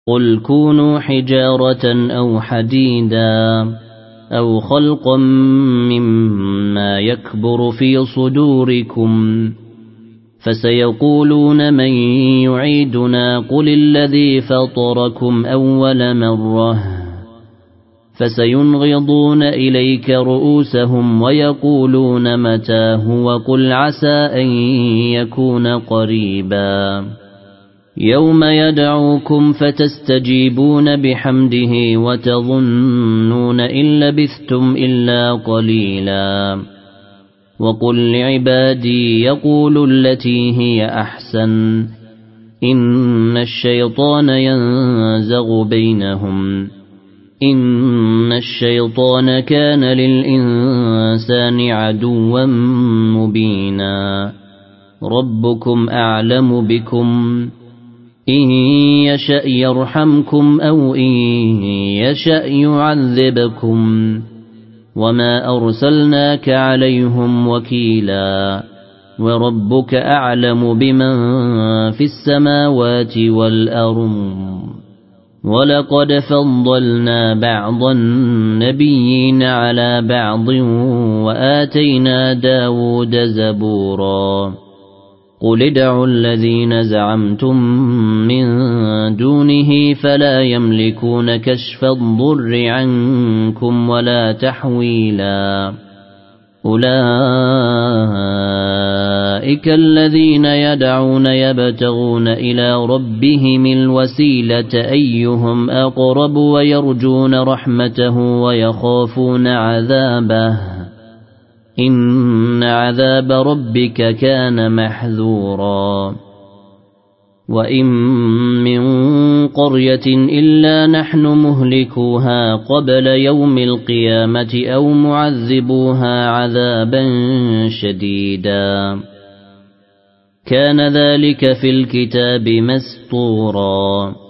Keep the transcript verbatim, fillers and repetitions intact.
قل كونوا حجارة أو حديدا أو خلقا مما يكبر في صدوركم فسيقولون من يعيدنا قل الذي فطركم أول مرة فسينغضون إليك رؤوسهم ويقولون متاه وقل عسى أن يكون قريبا يوم يدعوكم فتستجيبون بحمده وتظنون إن لبثتم إلا قليلا وقل لعبادي يقولوا التي هي أحسن إن الشيطان ينزغ بينهم إن الشيطان كان للإنسان عدوا مبينا ربكم أعلم بكم إن يشأ يرحمكم أو إن يشأ يعذبكم وما أرسلناك عليهم وكيلا وربك أعلم بمن في السماوات والأرض ولقد فضلنا بعض النبيين على بعض وآتينا داود زبورا قل ادعوا الذين زعمتم من دونه فلا يملكون كشف الضر عنكم ولا تحويلا أولئك الذين يدعون يبتغون إلى ربهم الوسيلة أيهم أقرب ويرجون رحمته ويخافون عذابه إن عذاب ربك كان محذورا وإن من قرية إلا نحن مهلكوها قبل يوم القيامة أو معذبوها عذابا شديدا كان ذلك في الكتاب مسطورا